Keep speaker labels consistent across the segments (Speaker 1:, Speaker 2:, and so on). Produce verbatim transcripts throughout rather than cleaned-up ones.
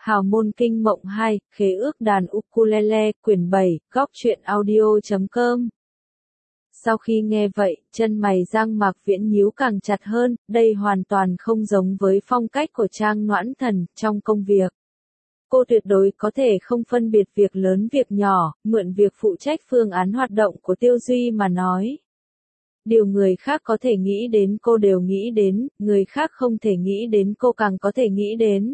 Speaker 1: Hào môn kinh mộng hai, khế ước đàn ukulele, quyển bảy, góc truyện audio chấm com. Sau khi nghe vậy, chân mày Giang Mạc Viễn nhíu càng chặt hơn, đây hoàn toàn không giống với phong cách của Trang Noãn Thần trong công việc. Cô tuyệt đối có thể không phân biệt việc lớn việc nhỏ, mượn việc phụ trách phương án hoạt động của Tiêu Duy mà nói. Điều người khác có thể nghĩ đến cô đều nghĩ đến, người khác không thể nghĩ đến cô càng có thể nghĩ đến.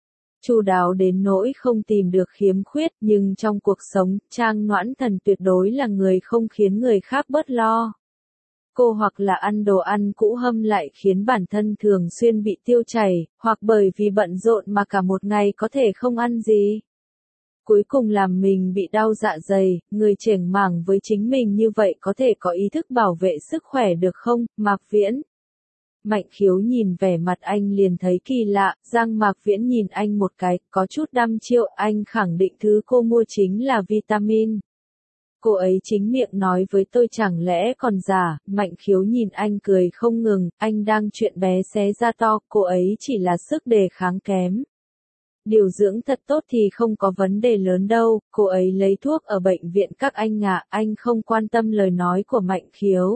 Speaker 1: Chu đáo đến nỗi không tìm được khiếm khuyết, nhưng trong cuộc sống, Trang Noãn Thần tuyệt đối là người không khiến người khác bớt lo. Cô hoặc là ăn đồ ăn cũ hâm lại khiến bản thân thường xuyên bị tiêu chảy, hoặc bởi vì bận rộn mà cả một ngày có thể không ăn gì. Cuối cùng làm mình bị đau dạ dày, người chểnh mảng với chính mình như vậy có thể có ý thức bảo vệ sức khỏe được không, Mạc Viễn? Mạnh Khiếu nhìn vẻ mặt anh liền thấy kỳ lạ, Giang Mạc Viễn nhìn anh một cái, có chút đăm chiêu, anh khẳng định thứ cô mua chính là vitamin. Cô ấy chính miệng nói với tôi chẳng lẽ còn giả, Mạnh Khiếu nhìn anh cười không ngừng, anh đang chuyện bé xé ra to, cô ấy chỉ là sức đề kháng kém. Điều dưỡng thật tốt thì không có vấn đề lớn đâu, cô ấy lấy thuốc ở bệnh viện các anh ạ, anh không quan tâm lời nói của Mạnh Khiếu.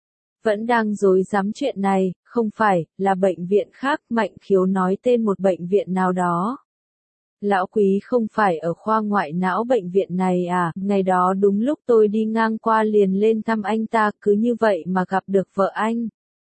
Speaker 1: Vẫn đang dối dám chuyện này, không phải, là bệnh viện khác, Mạnh Khiếu nói tên một bệnh viện nào đó. Lão Quý không phải ở khoa ngoại não bệnh viện này à, ngày đó đúng lúc tôi đi ngang qua liền lên thăm anh ta, cứ như vậy mà gặp được vợ anh.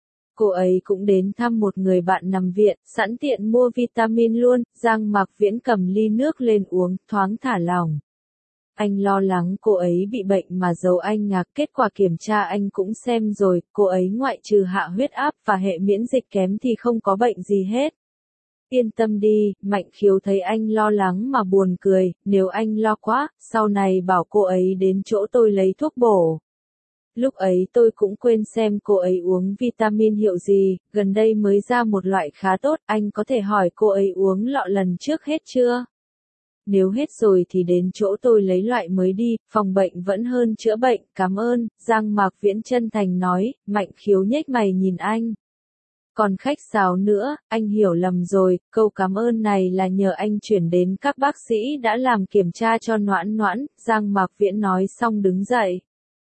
Speaker 1: Cô ấy cũng đến thăm một người bạn nằm viện, sẵn tiện mua vitamin luôn, Giang Mạc Viễn cầm ly nước lên uống, thoáng thả lỏng. Anh lo lắng cô ấy bị bệnh mà giấu anh à, kết quả kiểm tra anh cũng xem rồi, cô ấy ngoại trừ hạ huyết áp và hệ miễn dịch kém thì không có bệnh gì hết. Yên tâm đi, Mạnh Khiếu thấy anh lo lắng mà buồn cười, nếu anh lo quá, sau này bảo cô ấy đến chỗ tôi lấy thuốc bổ. Lúc ấy tôi cũng quên xem cô ấy uống vitamin hiệu gì, gần đây mới ra một loại khá tốt, anh có thể hỏi cô ấy uống lọ lần trước hết chưa? Nếu hết rồi thì đến chỗ tôi lấy loại mới đi, phòng bệnh vẫn hơn chữa bệnh, cảm ơn, Giang Mạc Viễn chân thành nói, Mạnh Khiếu nhếch mày nhìn anh. Còn khách sáo nữa, anh hiểu lầm rồi, câu cảm ơn này là nhờ anh chuyển đến các bác sĩ đã làm kiểm tra cho Noãn Noãn, Giang Mạc Viễn nói xong đứng dậy.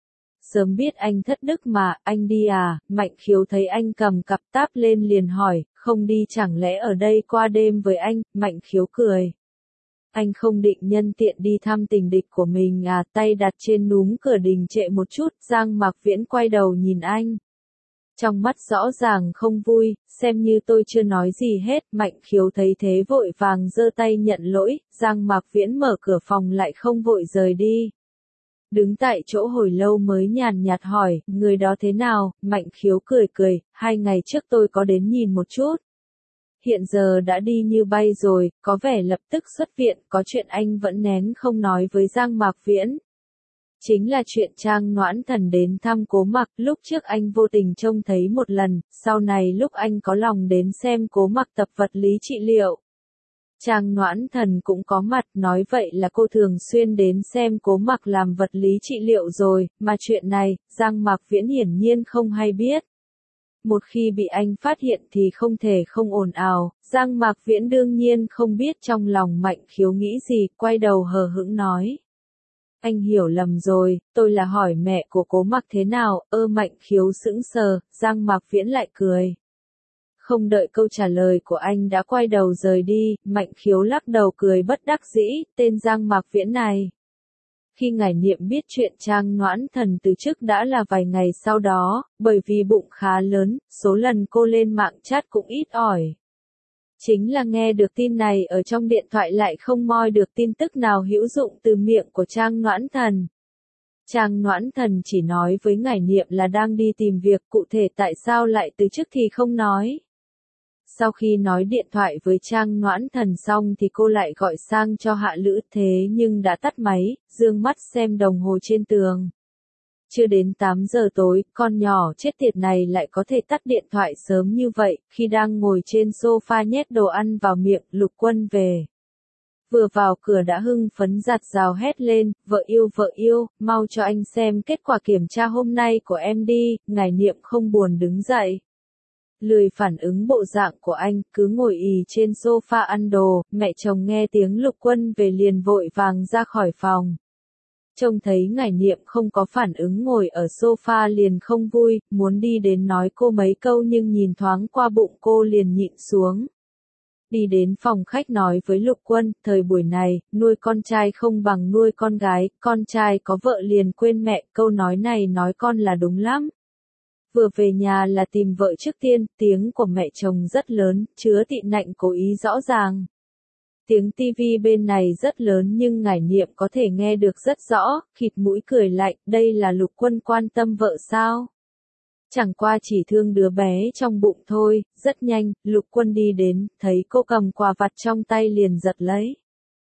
Speaker 1: Sớm biết anh thất đức mà, anh đi à, Mạnh Khiếu thấy anh cầm cặp táp lên liền hỏi, không đi chẳng lẽ ở đây qua đêm với anh, Mạnh Khiếu cười. Anh không định nhân tiện đi thăm tình địch của mình à, tay đặt trên núm cửa đình trệ một chút, Giang Mạc Viễn quay đầu nhìn anh. Trong mắt rõ ràng không vui, xem như tôi chưa nói gì hết, Mạnh Khiếu thấy thế vội vàng giơ tay nhận lỗi, Giang Mạc Viễn mở cửa phòng lại không vội rời đi. Đứng tại chỗ hồi lâu mới nhàn nhạt hỏi, người đó thế nào, Mạnh Khiếu cười cười, hai ngày trước tôi có đến nhìn một chút. Hiện giờ đã đi như bay rồi, có vẻ lập tức xuất viện, có chuyện anh vẫn nén không nói với Giang Mạc Viễn. Chính là chuyện Trang Noãn Thần đến thăm Cố Mặc, lúc trước anh vô tình trông thấy một lần, sau này lúc anh có lòng đến xem Cố Mặc tập vật lý trị liệu. Trang Noãn Thần cũng có mặt, nói vậy là cô thường xuyên đến xem Cố Mặc làm vật lý trị liệu rồi, mà chuyện này, Giang Mạc Viễn hiển nhiên không hay biết. Một khi bị anh phát hiện thì không thể không ồn ào, Giang Mạc Viễn đương nhiên không biết trong lòng Mạnh Khiếu nghĩ gì, quay đầu hờ hững nói. Anh hiểu lầm rồi, tôi là hỏi mẹ của Cố Mặc thế nào, ơ Mạnh Khiếu sững sờ, Giang Mạc Viễn lại cười. Không đợi câu trả lời của anh đã quay đầu rời đi, Mạnh Khiếu lắc đầu cười bất đắc dĩ, tên Giang Mạc Viễn này. Khi Ngải Niệm biết chuyện Trang Noãn Thần từ chức đã là vài ngày sau đó, bởi vì bụng khá lớn, số lần cô lên mạng chat cũng ít ỏi. Chính là nghe được tin này ở trong điện thoại lại không moi được tin tức nào hữu dụng từ miệng của Trang Noãn Thần. Trang Noãn Thần chỉ nói với Ngải Niệm là đang đi tìm việc, cụ thể tại sao lại từ chức thì không nói. Sau khi nói điện thoại với Trang Noãn Thần xong thì cô lại gọi sang cho Hạ Lữ, thế nhưng đã tắt máy, dương mắt xem đồng hồ trên tường. Chưa đến tám giờ tối, con nhỏ chết tiệt này lại có thể tắt điện thoại sớm như vậy, khi đang ngồi trên sofa nhét đồ ăn vào miệng, Lục Quân về. Vừa vào cửa đã hưng phấn giặt rào hét lên, vợ yêu vợ yêu, mau cho anh xem kết quả kiểm tra hôm nay của em đi, Ngải Niệm không buồn đứng dậy. Lười phản ứng bộ dạng của anh, cứ ngồi ì trên sofa ăn đồ, mẹ chồng nghe tiếng Lục Quân về liền vội vàng ra khỏi phòng. Trông thấy Ngải Niệm không có phản ứng ngồi ở sofa liền không vui, muốn đi đến nói cô mấy câu nhưng nhìn thoáng qua bụng cô liền nhịn xuống. Đi đến phòng khách nói với Lục Quân, thời buổi này, nuôi con trai không bằng nuôi con gái, con trai có vợ liền quên mẹ, câu nói này nói con là đúng lắm. Vừa về nhà là tìm vợ trước tiên, tiếng của mẹ chồng rất lớn, chứa tị nạnh cố ý rõ ràng. Tiếng tivi bên này rất lớn nhưng Ngải Niệm có thể nghe được rất rõ, khịt mũi cười lạnh, đây là Lục Quân quan tâm vợ sao? Chẳng qua chỉ thương đứa bé trong bụng thôi, rất nhanh, Lục Quân đi đến, thấy cô cầm quà vặt trong tay liền giật lấy.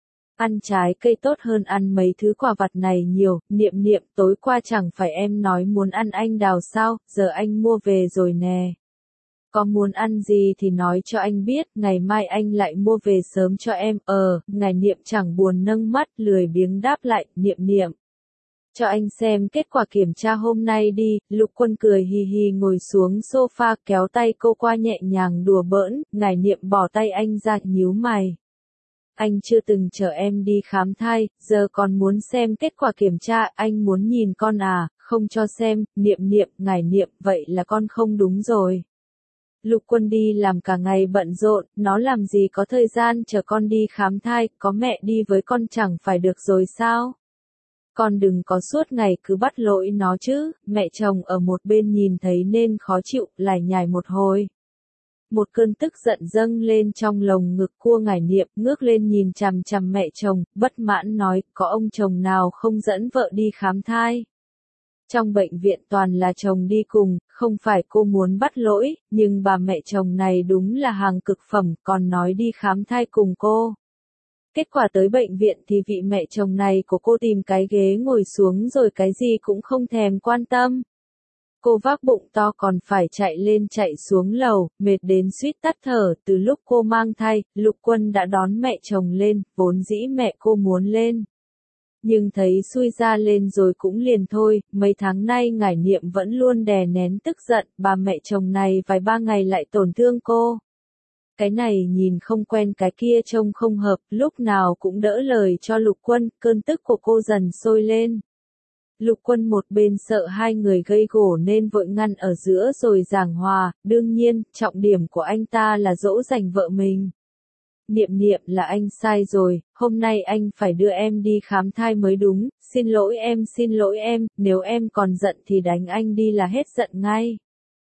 Speaker 1: Ăn trái cây tốt hơn ăn mấy thứ quà vặt này nhiều, Niệm Niệm tối qua chẳng phải em nói muốn ăn anh đào sao, giờ anh mua về rồi nè. Có muốn ăn gì thì nói cho anh biết, ngày mai anh lại mua về sớm cho em, ờ, Ngải Niệm chẳng buồn nâng mắt, lười biếng đáp lại, Niệm Niệm. Cho anh xem kết quả kiểm tra hôm nay đi, Lục Quân cười hì hì ngồi xuống sofa kéo tay cô qua nhẹ nhàng đùa bỡn, Ngải Niệm bỏ tay anh ra, nhíu mày. Anh chưa từng chở em đi khám thai, giờ còn muốn xem kết quả kiểm tra, anh muốn nhìn con à, không cho xem, Niệm Niệm, Ngải Niệm, vậy là con không đúng rồi. Lục Quân đi làm cả ngày bận rộn, nó làm gì có thời gian chờ con đi khám thai, có mẹ đi với con chẳng phải được rồi sao? Con đừng có suốt ngày cứ bắt lỗi nó chứ, mẹ chồng ở một bên nhìn thấy nên khó chịu, lải nhải một hồi. Một cơn tức giận dâng lên trong lồng ngực cua Ngải Niệm, ngước lên nhìn chằm chằm mẹ chồng, bất mãn nói, có ông chồng nào không dẫn vợ đi khám thai. Trong bệnh viện toàn là chồng đi cùng, không phải cô muốn bắt lỗi, nhưng bà mẹ chồng này đúng là hàng cực phẩm, còn nói đi khám thai cùng cô. Kết quả tới bệnh viện thì vị mẹ chồng này của cô tìm cái ghế ngồi xuống rồi cái gì cũng không thèm quan tâm. Cô vác bụng to còn phải chạy lên chạy xuống lầu, mệt đến suýt tắt thở, từ lúc cô mang thai, Lục Quân đã đón mẹ chồng lên, vốn dĩ mẹ cô muốn lên. Nhưng thấy xui ra lên rồi cũng liền thôi, mấy tháng nay Ngải Niệm vẫn luôn đè nén tức giận, bà mẹ chồng này vài ba ngày lại tổn thương cô. Cái này nhìn không quen cái kia trông không hợp, lúc nào cũng đỡ lời cho Lục Quân, cơn tức của cô dần sôi lên. Lục Quân một bên sợ hai người gây gổ nên vội ngăn ở giữa rồi giảng hòa, đương nhiên, trọng điểm của anh ta là dỗ dành vợ mình. Niệm Niệm là anh sai rồi, hôm nay anh phải đưa em đi khám thai mới đúng, xin lỗi em xin lỗi em, nếu em còn giận thì đánh anh đi là hết giận ngay.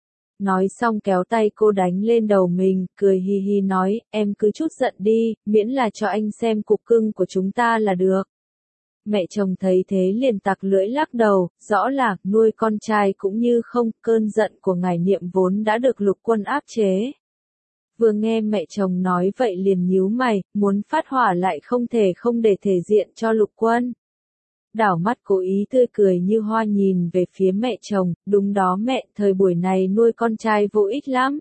Speaker 1: Nói xong kéo tay cô đánh lên đầu mình, cười hi hi nói, em cứ chút giận đi, miễn là cho anh xem cục cưng của chúng ta là được. Mẹ chồng thấy thế liền tặc lưỡi lắc đầu, rõ là, nuôi con trai cũng như không, cơn giận của Ngải Niệm vốn đã được Lục Quân áp chế. Vừa nghe mẹ chồng nói vậy liền nhíu mày, muốn phát hỏa lại không thể không để thể diện cho Lục Quân. Đảo mắt cố ý tươi cười như hoa nhìn về phía mẹ chồng, đúng đó mẹ, thời buổi này nuôi con trai vô ích lắm.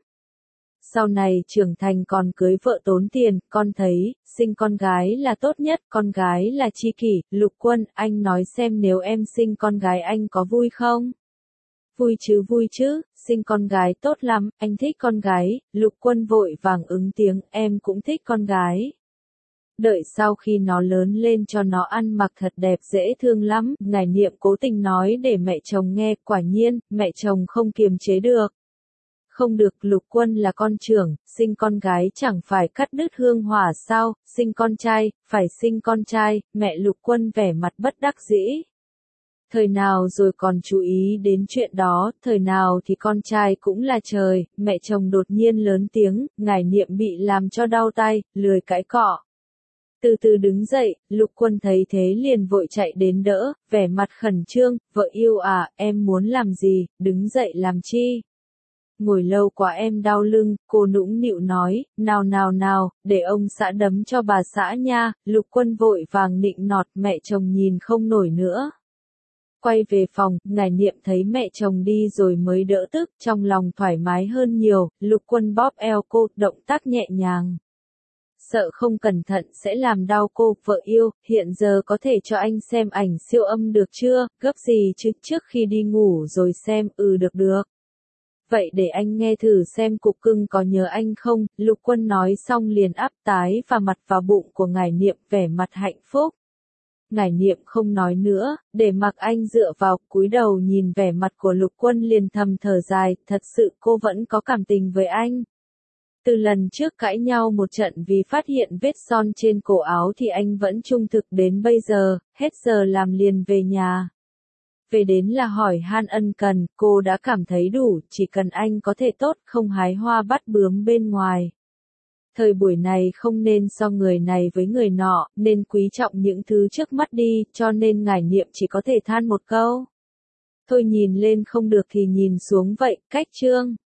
Speaker 1: Sau này trưởng thành còn cưới vợ tốn tiền, con thấy, sinh con gái là tốt nhất, con gái là chi kỷ, Lục Quân, anh nói xem nếu em sinh con gái anh có vui không? Vui chứ vui chứ, sinh con gái tốt lắm, anh thích con gái, Lục Quân vội vàng ứng tiếng, em cũng thích con gái. Đợi sau khi nó lớn lên cho nó ăn mặc thật đẹp dễ thương lắm, Ngải Niệm cố tình nói để mẹ chồng nghe, quả nhiên, mẹ chồng không kiềm chế được. Không được, Lục Quân là con trưởng, sinh con gái chẳng phải cắt đứt hương hỏa sao, sinh con trai, phải sinh con trai, mẹ Lục Quân vẻ mặt bất đắc dĩ. Thời nào rồi còn chú ý đến chuyện đó, thời nào thì con trai cũng là trời, mẹ chồng đột nhiên lớn tiếng, Ngải Niệm bị làm cho đau tay, lười cãi cọ. Từ từ đứng dậy, Lục Quân thấy thế liền vội chạy đến đỡ, vẻ mặt khẩn trương, vợ yêu à, em muốn làm gì, đứng dậy làm chi? Ngồi lâu quá em đau lưng, cô nũng nịu nói, nào nào nào, để ông xã đấm cho bà xã nha, Lục Quân vội vàng nịnh nọt, mẹ chồng nhìn không nổi nữa. Quay về phòng, Ngải Niệm thấy mẹ chồng đi rồi mới đỡ tức, trong lòng thoải mái hơn nhiều, Lục Quân bóp eo cô, động tác nhẹ nhàng. Sợ không cẩn thận sẽ làm đau cô, vợ yêu, hiện giờ có thể cho anh xem ảnh siêu âm được chưa, gấp gì chứ, trước khi đi ngủ rồi xem, ừ được được. vậy để anh nghe thử xem cục cưng có nhớ anh không, Lục Quân nói xong liền áp tái và mặt vào bụng của Ngải Niệm vẻ mặt hạnh phúc. Ngải Niệm không nói nữa, để mặc anh dựa vào, cúi đầu nhìn vẻ mặt của Lục Quân liền thầm thở dài, thật sự cô vẫn có cảm tình với anh. Từ lần trước cãi nhau một trận vì phát hiện vết son trên cổ áo thì anh vẫn trung thực đến bây giờ, hết giờ làm liền về nhà. Về đến là hỏi han ân cần, cô đã cảm thấy đủ, chỉ cần anh có thể tốt, không hái hoa bắt bướm bên ngoài. Thời buổi này không nên so người này với người nọ, nên quý trọng những thứ trước mắt đi, cho nên Ngải Niệm chỉ có thể than một câu. Thôi nhìn lên không được thì nhìn xuống vậy, cách chương.